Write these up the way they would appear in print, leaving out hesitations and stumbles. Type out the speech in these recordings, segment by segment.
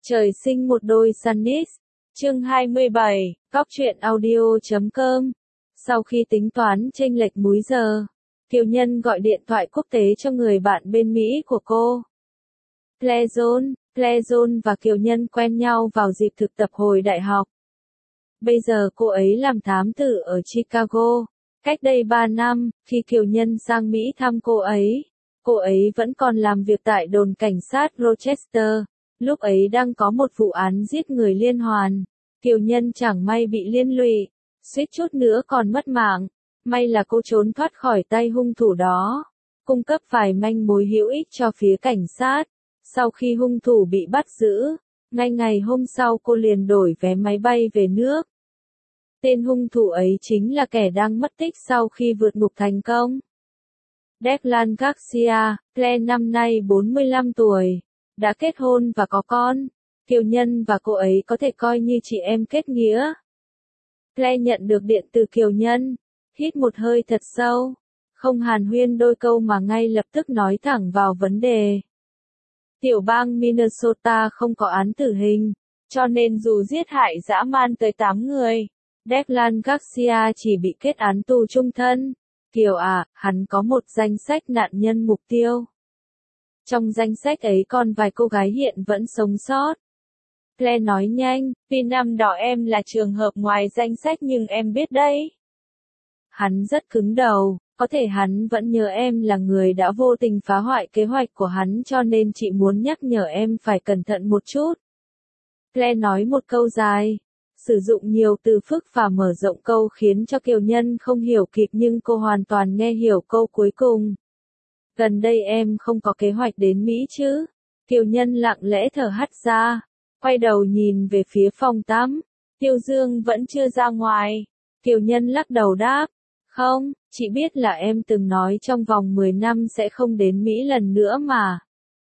Trời sinh một đôi Sunnis. Chương 27, Góc truyện audio.com. Sau khi tính toán chênh lệch múi giờ, Kiều Nhân gọi điện thoại quốc tế cho người bạn bên Mỹ của cô. Pleasant và Kiều Nhân quen nhau vào dịp thực tập hồi đại học. Bây giờ cô ấy làm thám tử ở Chicago. Cách đây 3 năm, khi Kiều Nhân sang Mỹ thăm cô ấy vẫn còn làm việc tại đồn cảnh sát Rochester. Lúc ấy đang có một vụ án giết người liên hoàn. Kiều Nhân chẳng may bị liên lụy, suýt chút nữa còn mất mạng. May là cô trốn thoát khỏi tay hung thủ đó, cung cấp vài manh mối hữu ích cho phía cảnh sát. Sau khi hung thủ bị bắt giữ, ngay ngày hôm sau cô liền đổi vé máy bay về nước. Tên hung thủ ấy chính là kẻ đang mất tích sau khi vượt ngục thành công. Declan Garcia, Claire năm nay 45 tuổi, đã kết hôn và có con. Kiều Nhân và cô ấy có thể coi như chị em kết nghĩa. Claire nhận được điện từ Kiều Nhân, hít một hơi thật sâu, không hàn huyên đôi câu mà ngay lập tức nói thẳng vào vấn đề. Tiểu bang Minnesota không có án tử hình, cho nên dù giết hại dã man tới 8 người, Declan Garcia chỉ bị kết án tù chung thân. Kiều à, hắn có một danh sách nạn nhân mục tiêu. Trong danh sách ấy còn vài cô gái hiện vẫn sống sót. Claire nói nhanh, vì năm đó em là trường hợp ngoài danh sách nhưng em biết đấy. Hắn rất cứng đầu, có thể hắn vẫn nhớ em là người đã vô tình phá hoại kế hoạch của hắn cho nên chị muốn nhắc nhở em phải cẩn thận một chút. Claire nói một câu dài, sử dụng nhiều từ phức và mở rộng câu khiến cho Kiều Nhân không hiểu kịp nhưng cô hoàn toàn nghe hiểu câu cuối cùng. Gần đây em không có kế hoạch đến Mỹ chứ? Kiều Nhân lặng lẽ thở hắt ra, quay đầu nhìn về phía phòng tắm. Tiêu Dương vẫn chưa ra ngoài. Kiều Nhân lắc đầu đáp, không, chị biết là em từng nói trong vòng 10 năm sẽ không đến Mỹ lần nữa mà.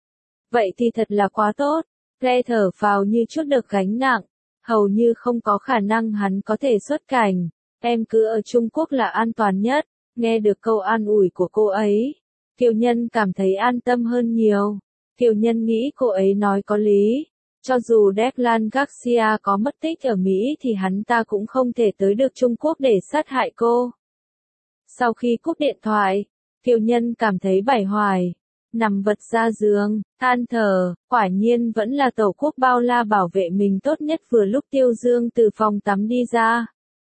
Vậy thì thật là quá tốt. Claire thở phào như chút được gánh nặng, hầu như không có khả năng hắn có thể xuất cảnh. Em cứ ở Trung Quốc là an toàn nhất. Nghe được câu an ủi của cô ấy, Kiều Nhân cảm thấy an tâm hơn nhiều. Kiều Nhân nghĩ cô ấy nói có lý. Cho dù Declan Garcia có mất tích ở Mỹ thì hắn ta cũng không thể tới được Trung Quốc để sát hại cô. Sau khi cúp điện thoại, Kiều Nhân cảm thấy bải hoài, nằm vật ra giường, than thở, quả nhiên vẫn là Tổ quốc bao la bảo vệ mình tốt nhất. Vừa lúc Tiêu Dương từ phòng tắm đi ra.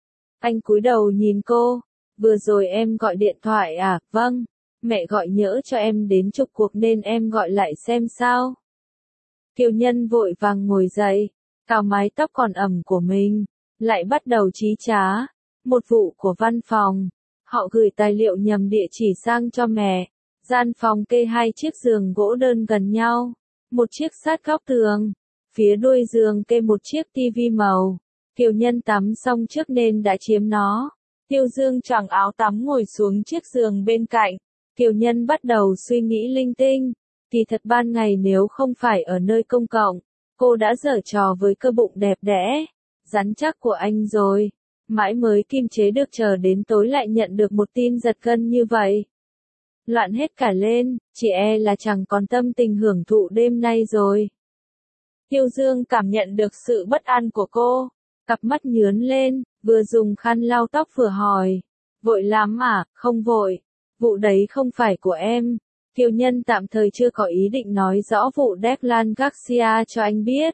Anh cúi đầu nhìn cô, vừa rồi em gọi điện thoại à? Vâng, mẹ gọi nhỡ cho em đến chục cuộc nên em gọi lại xem sao. Kiều Nhân vội vàng ngồi dậy, cào mái tóc còn ẩm của mình, lại bắt đầu trí trá. Một vụ của văn phòng, họ gửi tài liệu nhầm địa chỉ sang cho mẹ. Gian phòng kê 2 chiếc giường gỗ đơn gần nhau, một chiếc sát góc tường, phía đuôi giường kê một chiếc tivi màu. Kiều Nhân tắm xong trước nên đã chiếm nó. Tiêu Dương choàng áo tắm ngồi xuống chiếc giường bên cạnh. Kiều Nhân bắt đầu suy nghĩ linh tinh. Kỳ thật ban ngày nếu không phải ở nơi công cộng, cô đã giở trò với cơ bụng đẹp đẽ, rắn chắc của anh rồi. Mãi mới kiềm chế được chờ đến tối lại nhận được một tin giật gân như vậy. Loạn hết cả lên, chị e là chẳng còn tâm tình hưởng thụ đêm nay rồi. Tiêu Dương cảm nhận được sự bất an của cô, cặp mắt nhướn lên, vừa dùng khăn lau tóc vừa hỏi. Vội lắm à? Không vội. Vụ đấy không phải của em. Kiều Nhân tạm thời chưa có ý định nói rõ vụ Declan Garcia cho anh biết.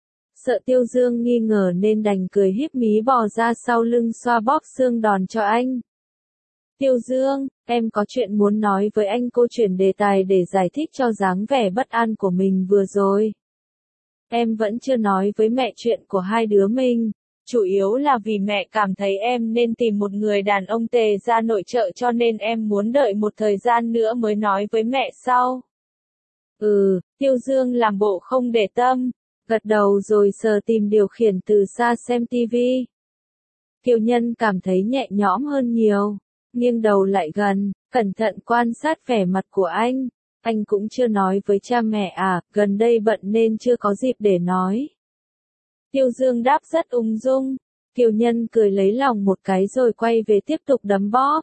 Sợ Tiêu Dương nghi ngờ nên đành cười híp mí bò ra sau lưng xoa bóp xương đòn cho anh. Tiêu Dương, em có chuyện muốn nói với anh. Cô chuyển đề tài để giải thích cho dáng vẻ bất an của mình vừa rồi. Em vẫn chưa nói với mẹ chuyện của hai đứa mình. Chủ yếu là vì mẹ cảm thấy em nên tìm một người đàn ông tề ra nội trợ cho nên em muốn đợi một thời gian nữa mới nói với mẹ sau. Tiêu Dương làm bộ không để tâm, gật đầu rồi sờ tìm điều khiển từ xa xem tivi. Kiều Nhân cảm thấy nhẹ nhõm hơn nhiều, nghiêng đầu lại gần, cẩn thận quan sát vẻ mặt của anh. Anh cũng chưa nói với cha mẹ à? Gần đây bận nên chưa có dịp để nói. Tiêu Dương đáp rất ung dung. Kiều Nhân cười lấy lòng một cái rồi quay về tiếp tục đấm bóp.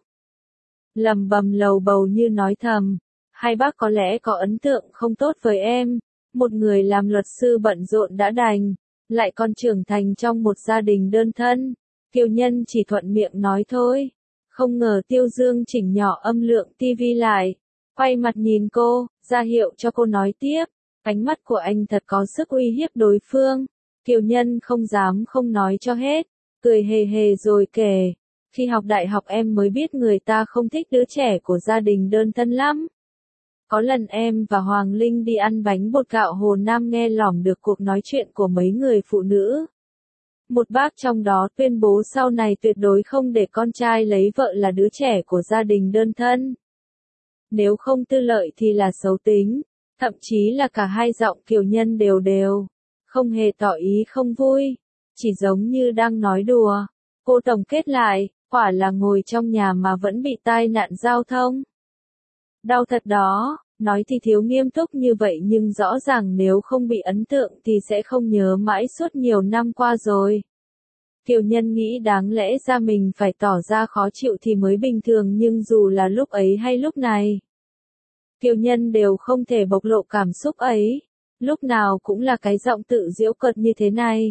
Lầm bầm lầu bầu như nói thầm. Hai bác có lẽ có ấn tượng không tốt với em. Một người làm luật sư bận rộn đã đành, lại còn trưởng thành trong một gia đình đơn thân. Kiều Nhân chỉ thuận miệng nói thôi. Không ngờ Tiêu Dương chỉnh nhỏ âm lượng tivi lại, quay mặt nhìn cô, ra hiệu cho cô nói tiếp. Ánh mắt của anh thật có sức uy hiếp đối phương. Kiều Nhân không dám không nói cho hết, cười hề hề rồi kể. Khi học đại học em mới biết người ta không thích đứa trẻ của gia đình đơn thân lắm. Có lần em và Hoàng Linh đi ăn bánh bột gạo Hồ Nam nghe lỏm được cuộc nói chuyện của mấy người phụ nữ. Một bác trong đó tuyên bố sau này tuyệt đối không để con trai lấy vợ là đứa trẻ của gia đình đơn thân. Nếu không tư lợi thì là xấu tính, thậm chí là cả hai giọng Kiều Nhân đều, không hề tỏ ý không vui, chỉ giống như đang nói đùa. Cô tổng kết lại, quả là ngồi trong nhà mà vẫn bị tai nạn giao thông. Đau thật đó, nói thì thiếu nghiêm túc như vậy nhưng rõ ràng nếu không bị ấn tượng thì sẽ không nhớ mãi suốt nhiều năm qua rồi. Kiều Nhân nghĩ đáng lẽ ra mình phải tỏ ra khó chịu thì mới bình thường nhưng dù là lúc ấy hay lúc này, Kiều Nhân đều không thể bộc lộ cảm xúc ấy, lúc nào cũng là cái giọng tự giễu cợt như thế này.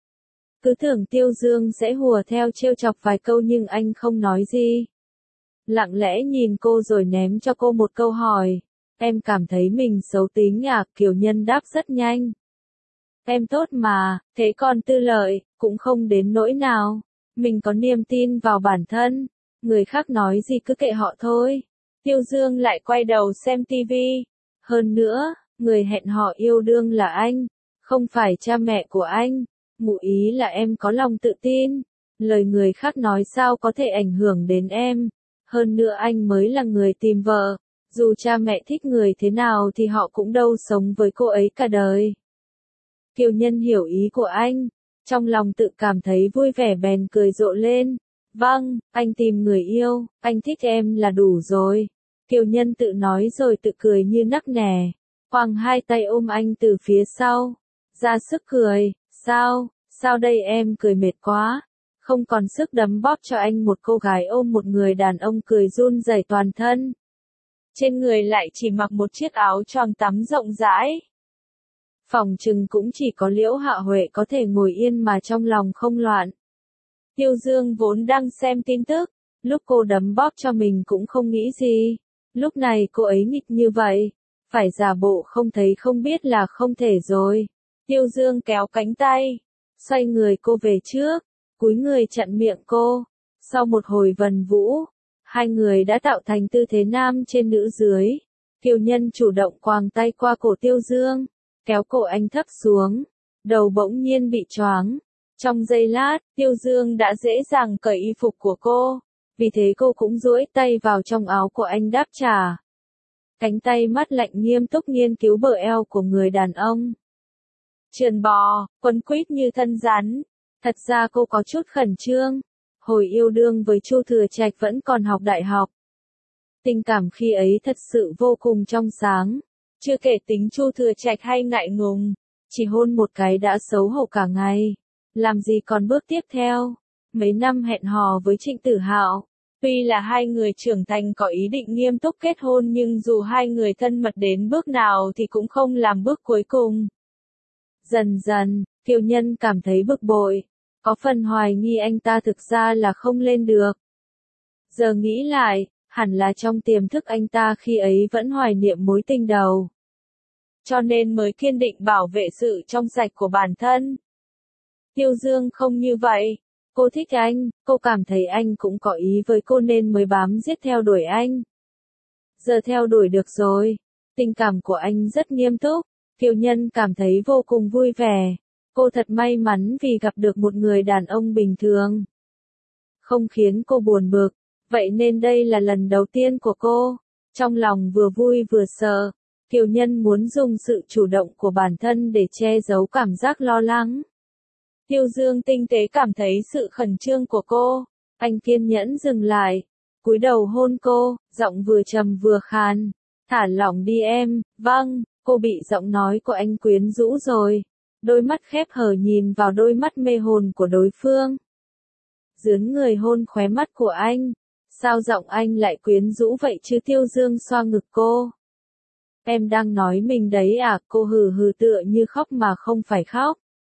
Cứ tưởng Tiêu Dương sẽ hùa theo trêu chọc vài câu nhưng anh không nói gì. Lặng lẽ nhìn cô rồi ném cho cô một câu hỏi. Em cảm thấy mình xấu tính à? Kiều Nhân đáp rất nhanh. Em tốt mà, thế còn tư lợi, cũng không đến nỗi nào. Mình có niềm tin vào bản thân. Người khác nói gì cứ kệ họ thôi. Tiêu Dương lại quay đầu xem tivi. Hơn nữa, người hẹn hò yêu đương là anh, không phải cha mẹ của anh. Ngụ ý là em có lòng tự tin. Lời người khác nói sao có thể ảnh hưởng đến em. Hơn nữa anh mới là người tìm vợ. Dù cha mẹ thích người thế nào thì họ cũng đâu sống với cô ấy cả đời. Kiều Nhân hiểu ý của anh. Trong lòng tự cảm thấy vui vẻ bèn cười rộ lên. Vâng, anh tìm người yêu, anh thích em là đủ rồi. Kiều Nhân tự nói rồi tự cười như nắc nẻ. Quàng hai tay ôm anh từ phía sau. Ra sức cười, sao đây em cười mệt quá. Không còn sức đấm bóp cho anh. Một cô gái ôm một người đàn ông cười run rẩy toàn thân. Trên người lại chỉ mặc một chiếc áo choàng tắm rộng rãi. Phòng chừng cũng chỉ có Liễu Hạ Huệ có thể ngồi yên mà trong lòng không loạn. Tiêu Dương vốn đang xem tin tức, lúc cô đấm bóp cho mình cũng không nghĩ gì. Lúc này cô ấy nghịch như vậy, phải giả bộ không thấy không biết là không thể rồi. Tiêu Dương kéo cánh tay, xoay người cô về trước, cúi người chặn miệng cô. Sau một hồi vần vũ, hai người đã tạo thành tư thế nam trên nữ dưới. Kiều Nhân chủ động quàng tay qua cổ Tiêu Dương, kéo cổ anh thấp xuống, đầu bỗng nhiên bị choáng. Trong giây lát, Tiêu Dương đã dễ dàng cởi y phục của cô, vì thế cô cũng duỗi tay vào trong áo của anh đáp trả. Cánh tay mắt lạnh nghiêm túc nghiên cứu bờ eo của người đàn ông. Trườn bò, quấn quýt như thân rắn. Thật ra cô có chút khẩn trương. Hồi yêu đương với Chu Thừa Trạch vẫn còn học đại học. Tình cảm khi ấy thật sự vô cùng trong sáng. Chưa kể tính Chu Thừa Trạch hay ngại ngùng, chỉ hôn một cái đã xấu hổ cả ngày. Làm gì còn bước tiếp theo? Mấy năm hẹn hò với Trịnh Tử Hạo, tuy là hai người trưởng thành có ý định nghiêm túc kết hôn nhưng dù hai người thân mật đến bước nào thì cũng không làm bước cuối cùng. Dần dần, Kiều Nhân cảm thấy bực bội, có phần hoài nghi anh ta thực ra là không lên được. Giờ nghĩ lại, hẳn là trong tiềm thức anh ta khi ấy vẫn hoài niệm mối tình đầu. Cho nên mới kiên định bảo vệ sự trong sạch của bản thân. Tiêu Dương không như vậy. Cô thích anh, cô cảm thấy anh cũng có ý với cô nên mới bám giết theo đuổi anh. Giờ theo đuổi được rồi. Tình cảm của anh rất nghiêm túc. Kiều Nhân cảm thấy vô cùng vui vẻ. Cô thật may mắn vì gặp được một người đàn ông bình thường. Không khiến cô buồn bực. Vậy nên đây là lần đầu tiên của cô. Trong lòng vừa vui vừa sợ. Kiều Nhân muốn dùng sự chủ động của bản thân để che giấu cảm giác lo lắng. Tiêu Dương tinh tế cảm thấy sự khẩn trương của cô. Anh kiên nhẫn dừng lại. Cúi đầu hôn cô, giọng vừa trầm vừa khàn. Thả lỏng đi em. Vâng, cô bị giọng nói của anh quyến rũ rồi. Đôi mắt khép hờ nhìn vào đôi mắt mê hồn của đối phương. Dướn người hôn khóe mắt của anh. Sao giọng anh lại quyến rũ vậy chứ? Tiêu Dương xoa ngực cô. Em đang nói mình đấy à, cô hừ hừ tựa như khóc mà không phải khóc.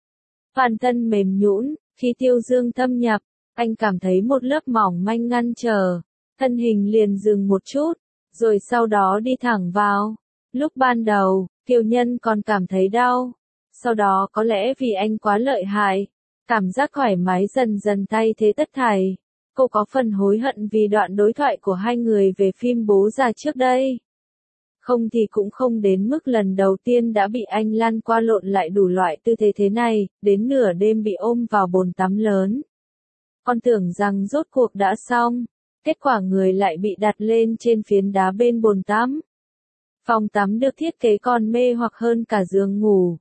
Toàn thân mềm nhũn, khi Tiêu Dương thâm nhập, anh cảm thấy một lớp mỏng manh ngăn trở, thân hình liền dừng một chút, rồi sau đó đi thẳng vào. Lúc ban đầu, Kiều Nhân còn cảm thấy đau, sau đó có lẽ vì anh quá lợi hại, cảm giác thoải mái dần dần thay thế tất thảy. Cô có phần hối hận vì đoạn đối thoại của hai người về phim Bố Già trước đây. Không thì cũng không đến mức lần đầu tiên đã bị anh lăn qua lộn lại đủ loại tư thế thế này, đến nửa đêm bị ôm vào bồn tắm lớn. Con tưởng rằng rốt cuộc đã xong, kết quả người lại bị đặt lên trên phiến đá bên bồn tắm. Phòng tắm được thiết kế còn mê hoặc hơn cả giường ngủ.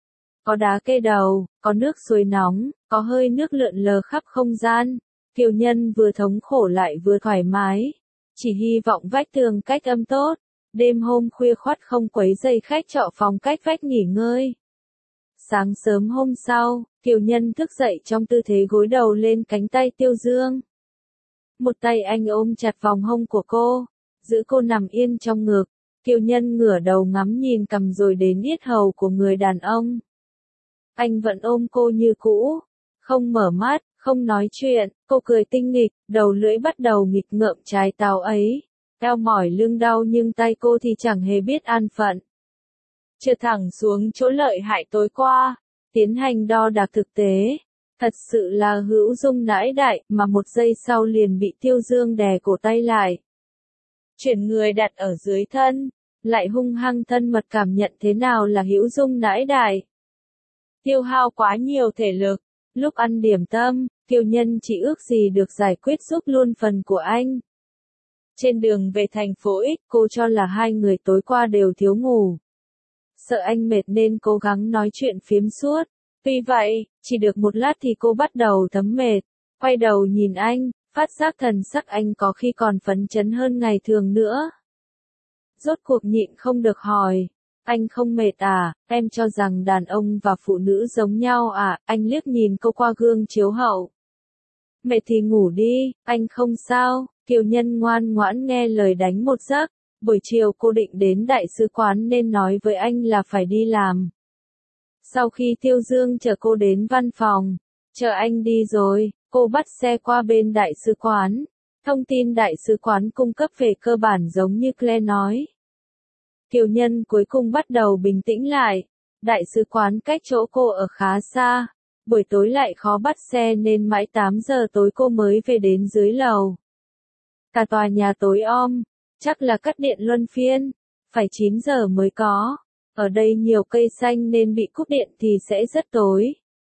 Có đá kê đầu, có nước suối nóng, có hơi nước lượn lờ khắp không gian. Kiều Nhân vừa thống khổ lại vừa thoải mái. Chỉ hy vọng vách tường cách âm tốt. Đêm hôm khuya khoắt không quấy rầy khách trọ phòng cách vách nghỉ ngơi. Sáng sớm hôm sau, Kiều Nhân thức dậy trong tư thế gối đầu lên cánh tay Tiêu Dương. Một tay anh ôm chặt vòng hông của cô, giữ cô nằm yên trong ngực. Kiều Nhân ngửa đầu ngắm nhìn cằm rồi đến yết hầu của người đàn ông. Anh vẫn ôm cô như cũ, không mở mắt, không nói chuyện, cô cười tinh nghịch, đầu lưỡi bắt đầu nghịch ngợm trái táo ấy. Eo mỏi lưng đau nhưng tay cô thì chẳng hề biết an phận. Trượt thẳng xuống chỗ lợi hại tối qua, tiến hành đo đạc thực tế. Thật sự là hữu dung nãi đại mà một giây sau liền bị Tiêu Dương đè cổ tay lại. Chuyển người đặt ở dưới thân, lại hung hăng thân mật cảm nhận thế nào là hữu dung nãi đại. Tiêu hao quá nhiều thể lực, lúc ăn điểm tâm, Kiều Nhân chỉ ước gì được giải quyết giúp luôn phần của anh. Trên đường về thành phố X, cô cho là hai người tối qua đều thiếu ngủ. Sợ anh mệt nên cố gắng nói chuyện phiếm suốt. Tuy vậy, chỉ được một lát thì cô bắt đầu thấm mệt. Quay đầu nhìn anh, phát giác thần sắc anh có khi còn phấn chấn hơn ngày thường nữa. Rốt cuộc nhịn không được hỏi. Anh không mệt à, em cho rằng đàn ông và phụ nữ giống nhau à, anh liếc nhìn cô qua gương chiếu hậu. Mệt thì ngủ đi, anh không sao. Kiều Nhân ngoan ngoãn nghe lời đánh một giấc. Buổi chiều cô định đến đại sứ quán nên nói với anh là phải đi làm. Sau khi Tiêu Dương chở cô đến văn phòng, chờ anh đi rồi, cô bắt xe qua bên đại sứ quán. Thông tin đại sứ quán cung cấp về cơ bản giống như Claire nói. Kiều Nhân cuối cùng bắt đầu bình tĩnh lại. Đại sứ quán cách chỗ cô ở khá xa. Buổi tối lại khó bắt xe nên mãi 8 giờ tối cô mới về đến dưới lầu. Cả tòa nhà tối om, chắc là cắt điện luân phiên, phải 9 giờ mới có. Ở đây nhiều cây xanh nên bị cúp điện thì sẽ rất tối.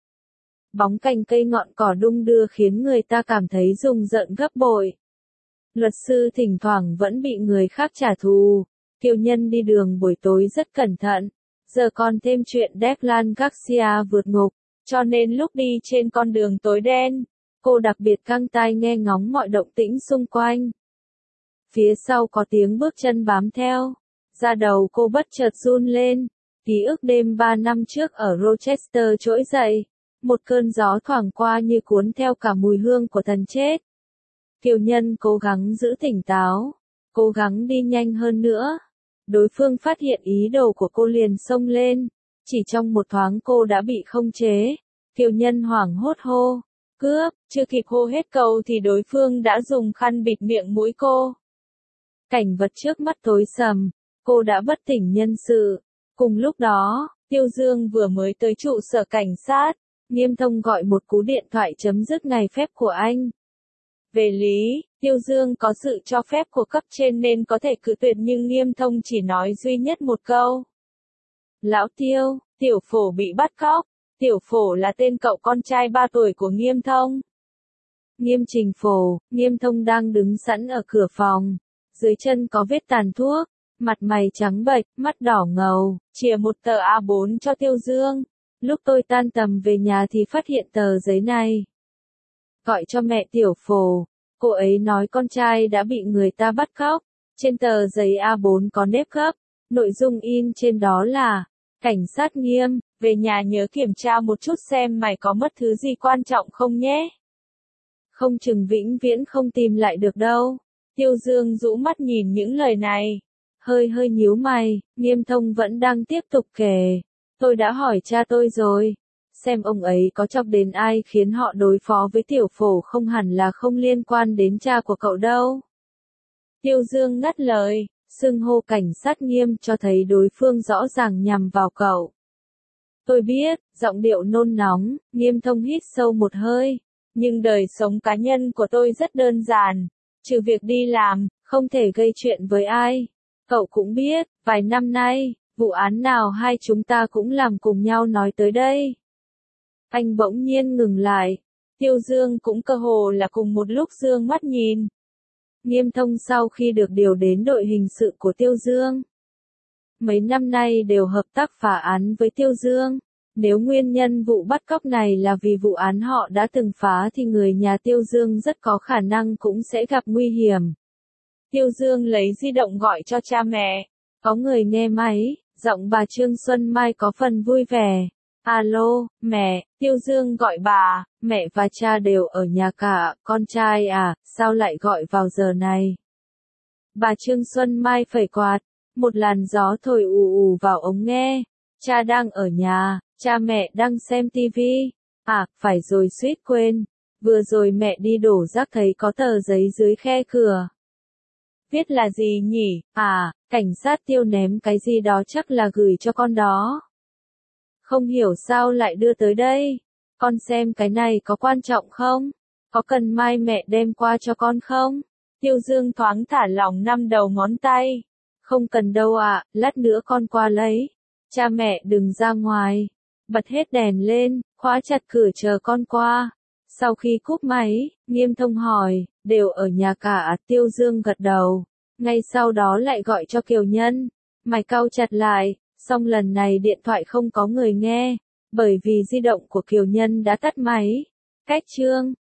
Bóng cành cây ngọn cỏ đung đưa khiến người ta cảm thấy rùng rợn gấp bội. Luật sư thỉnh thoảng vẫn bị người khác trả thù. Kiều Nhân đi đường buổi tối rất cẩn thận. Giờ còn thêm chuyện Declan Garcia vượt ngục, cho nên lúc đi trên con đường tối đen, cô đặc biệt căng tai nghe ngóng mọi động tĩnh xung quanh. Phía sau có tiếng bước chân bám theo. Da đầu cô bất chợt run lên. Ký ức đêm 3 năm trước ở Rochester trỗi dậy. Một cơn gió thoảng qua như cuốn theo cả mùi hương của thần chết. Kiều Nhân cố gắng giữ tỉnh táo. Cố gắng đi nhanh hơn nữa. Đối phương phát hiện ý đồ của cô liền xông lên. Chỉ trong một thoáng cô đã bị khống chế. Kiều Nhân hoảng hốt hô. Cướp, chưa kịp hô hết câu thì đối phương đã dùng khăn bịt miệng mũi cô. Cảnh vật trước mắt tối sầm, cô đã bất tỉnh nhân sự. Cùng lúc đó, Tiêu Dương vừa mới tới trụ sở cảnh sát, Nghiêm Thông gọi một cú điện thoại chấm dứt ngày phép của anh. Về lý, Tiêu Dương có sự cho phép của cấp trên nên có thể cự tuyệt nhưng Nghiêm Thông chỉ nói duy nhất một câu. Lão Tiêu, Tiểu Phổ bị bắt cóc. Tiểu Phổ là tên cậu con trai 3 tuổi của Nghiêm Thông. Nghiêm Trình Phổ, Nghiêm Thông đang đứng sẵn ở cửa phòng. Dưới chân có vết tàn thuốc, mặt mày trắng bệch, mắt đỏ ngầu, chìa một tờ A4 cho Tiêu Dương. Lúc tôi tan tầm về nhà thì phát hiện tờ giấy này. Gọi cho mẹ Tiểu Phổ, cô ấy nói con trai đã bị người ta bắt cóc. Trên tờ giấy A4 có nếp gấp, nội dung in trên đó là: cảnh sát Nghiêm, về nhà nhớ kiểm tra một chút xem mày có mất thứ gì quan trọng không nhé. Không chừng vĩnh viễn không tìm lại được đâu. Tiêu Dương rũ mắt nhìn những lời này. hơi hơi nhíu mày, Nghiêm Thông vẫn đang tiếp tục kể. Tôi đã hỏi cha tôi rồi. Xem ông ấy có chọc đến ai khiến họ đối phó với tiểu phổ không hẳn là không liên quan đến cha của cậu đâu. Tiêu Dương ngắt lời, xưng hô cảnh sát Nghiêm cho thấy đối phương rõ ràng nhằm vào cậu. Tôi biết, giọng điệu nôn nóng, Nghiêm Thông hít sâu một hơi. Nhưng đời sống cá nhân của tôi rất đơn giản. Trừ việc đi làm, không thể gây chuyện với ai. Cậu cũng biết, vài năm nay, vụ án nào hai chúng ta cũng làm cùng nhau nói tới đây. Anh bỗng nhiên ngừng lại. Tiêu Dương cũng cơ hồ là cùng một lúc dương mắt nhìn. Nghiêm Thông sau khi được điều đến đội hình sự của Tiêu Dương. Mấy năm nay đều hợp tác phá án với Tiêu Dương. Nếu nguyên nhân vụ bắt cóc này là vì vụ án họ đã từng phá thì người nhà Tiêu Dương rất có khả năng cũng sẽ gặp nguy hiểm. Tiêu Dương lấy di động gọi cho cha mẹ. Có người nghe máy, giọng bà Trương Xuân Mai có phần vui vẻ. Alo, mẹ, Tiêu Dương gọi bà, mẹ và cha đều ở nhà cả, con trai à, sao lại gọi vào giờ này? Bà Trương Xuân Mai phẩy quạt, một làn gió thổi ù ù vào ống nghe. Cha đang ở nhà, cha mẹ đang xem tivi. À, phải rồi suýt quên. Vừa rồi mẹ đi đổ rác thấy có tờ giấy dưới khe cửa. Viết là gì nhỉ? À, cảnh sát Tiêu ném cái gì đó chắc là gửi cho con đó. Không hiểu sao lại đưa tới đây. Con xem cái này có quan trọng không? Có cần mai mẹ đem qua cho con không? Tiêu Dương thoáng thả lỏng năm đầu ngón tay. Không cần đâu ạ, lát nữa con qua lấy. Cha mẹ đừng ra ngoài. Bật hết đèn lên, khóa chặt cửa chờ con qua. Sau khi cúp máy, Nghiêm Thông hỏi, đều ở nhà cả, Tiêu Dương gật đầu. Ngay sau đó lại gọi cho Kiều Nhân. Mày cau chặt lại, song lần này điện thoại không có người nghe, bởi vì di động của Kiều Nhân đã tắt máy. Cách chương